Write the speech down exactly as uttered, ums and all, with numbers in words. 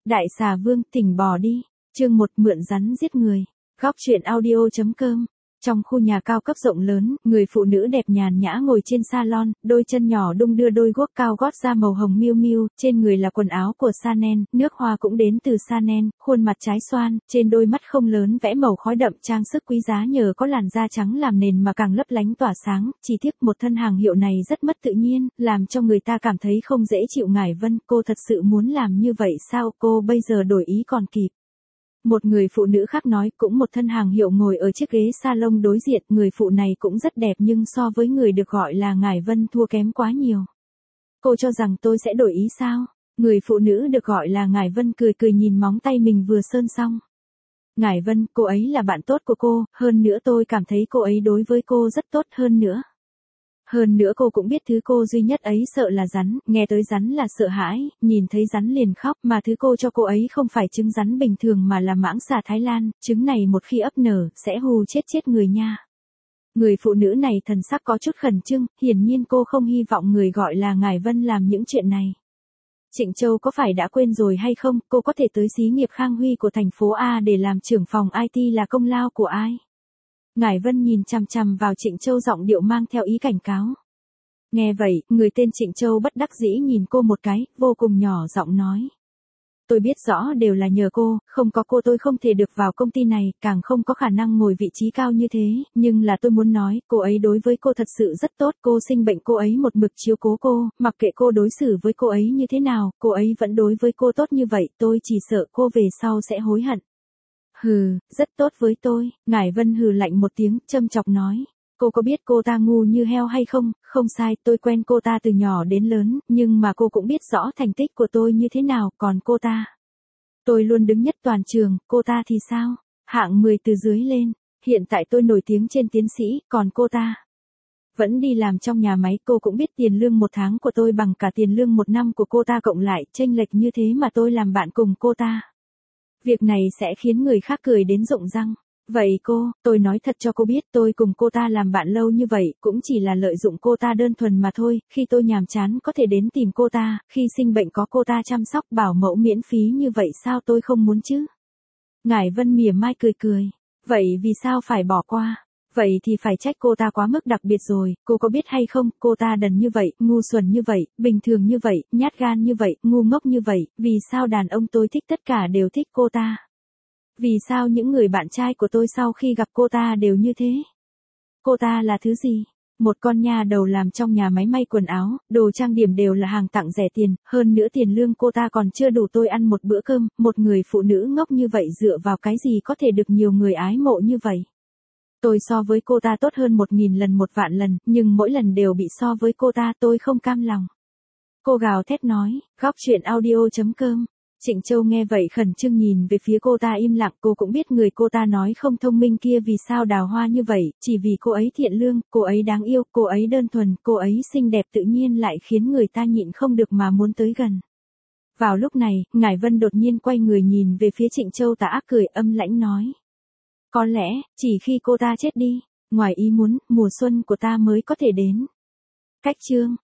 Đại xà vương, tỉnh bò đi. Chương một, mượn rắn giết người. Góc truyện audio chấm com. Trong khu nhà cao cấp rộng lớn, người phụ nữ đẹp nhàn nhã ngồi trên salon, đôi chân nhỏ đung đưa đôi guốc cao gót da màu hồng miu miu, trên người là quần áo của Chanel, nước hoa cũng đến từ Chanel, khuôn mặt trái xoan, trên đôi mắt không lớn vẽ màu khói đậm, trang sức quý giá nhờ có làn da trắng làm nền mà càng lấp lánh tỏa sáng, chỉ tiếc một thân hàng hiệu này rất mất tự nhiên, làm cho người ta cảm thấy không dễ chịu. Ngải Vân, cô thật sự muốn làm như vậy sao? Cô bây giờ đổi ý còn kịp. Một người phụ nữ khác nói, cũng một thân hàng hiệu ngồi ở chiếc ghế salon đối diện, người phụ này cũng rất đẹp nhưng so với người được gọi là Ngải Vân thua kém quá nhiều. Cô cho rằng tôi sẽ đổi ý sao? Người phụ nữ được gọi là Ngải Vân cười cười nhìn móng tay mình vừa sơn xong. Ngải Vân, cô ấy là bạn tốt của cô, hơn nữa tôi cảm thấy cô ấy đối với cô rất tốt hơn nữa. Hơn nữa cô cũng biết thứ cô duy nhất ấy sợ là rắn, nghe tới rắn là sợ hãi, nhìn thấy rắn liền khóc, mà thứ cô cho cô ấy không phải trứng rắn bình thường mà là mãng xà Thái Lan, trứng này một khi ấp nở, sẽ hù chết chết người nha. Người phụ nữ này thần sắc có chút khẩn trương, hiển nhiên cô không hy vọng người gọi là Ngải Vân làm những chuyện này. Trịnh Châu có phải đã quên rồi hay không, cô có thể tới xí nghiệp Khang Huy của thành phố A để làm trưởng phòng i tê là công lao của ai? Ngải Vân nhìn chằm chằm vào Trịnh Châu giọng điệu mang theo ý cảnh cáo. Nghe vậy, người tên Trịnh Châu bất đắc dĩ nhìn cô một cái, vô cùng nhỏ giọng nói. Tôi biết rõ đều là nhờ cô, không có cô tôi không thể được vào công ty này, càng không có khả năng ngồi vị trí cao như thế, nhưng là tôi muốn nói, cô ấy đối với cô thật sự rất tốt, cô sinh bệnh cô ấy một mực chiếu cố cô, mặc kệ cô đối xử với cô ấy như thế nào, cô ấy vẫn đối với cô tốt như vậy, tôi chỉ sợ cô về sau sẽ hối hận. Hừ, rất tốt với tôi, Ngải Vân hừ lạnh một tiếng, châm chọc nói. Cô có biết cô ta ngu như heo hay không? Không sai, tôi quen cô ta từ nhỏ đến lớn, nhưng mà cô cũng biết rõ thành tích của tôi như thế nào, còn cô ta. Tôi luôn đứng nhất toàn trường, cô ta thì sao? Hạng mười từ dưới lên, hiện tại tôi nổi tiếng trên tiến sĩ, còn cô ta. Vẫn đi làm trong nhà máy, cô cũng biết tiền lương một tháng của tôi bằng cả tiền lương một năm của cô ta cộng lại, chênh lệch như thế mà tôi làm bạn cùng cô ta. Việc này sẽ khiến người khác cười đến rụng răng. Vậy cô, tôi nói thật cho cô biết tôi cùng cô ta làm bạn lâu như vậy, cũng chỉ là lợi dụng cô ta đơn thuần mà thôi, khi tôi nhàm chán có thể đến tìm cô ta, khi sinh bệnh có cô ta chăm sóc bảo mẫu miễn phí như vậy sao tôi không muốn chứ? Ngải Vân mỉa mai cười cười, vậy vì sao phải bỏ qua? Vậy thì phải trách cô ta quá mức đặc biệt rồi, cô có biết hay không, cô ta đần như vậy, ngu xuẩn như vậy, bình thường như vậy, nhát gan như vậy, ngu ngốc như vậy, vì sao đàn ông tôi thích tất cả đều thích cô ta? Vì sao những người bạn trai của tôi sau khi gặp cô ta đều như thế? Cô ta là thứ gì? Một con nha đầu làm trong nhà máy may quần áo, đồ trang điểm đều là hàng tặng rẻ tiền, hơn nữa tiền lương cô ta còn chưa đủ tôi ăn một bữa cơm, một người phụ nữ ngốc như vậy dựa vào cái gì có thể được nhiều người ái mộ như vậy? Tôi so với cô ta tốt hơn một nghìn lần một vạn lần, nhưng mỗi lần đều bị so với cô ta, tôi không cam lòng. Cô gào thét nói, góc truyện audio chấm com. Trịnh Châu nghe vậy khẩn trương nhìn về phía cô ta im lặng, cô cũng biết người cô ta nói không thông minh kia vì sao đào hoa như vậy, chỉ vì cô ấy thiện lương, cô ấy đáng yêu, cô ấy đơn thuần, cô ấy xinh đẹp tự nhiên lại khiến người ta nhịn không được mà muốn tới gần. Vào lúc này, Ngải Vân đột nhiên quay người nhìn về phía Trịnh Châu tà ác cười âm lãnh nói. Có lẽ, chỉ khi cô ta chết đi, ngoài ý muốn, mùa xuân của ta mới có thể đến. Cách chương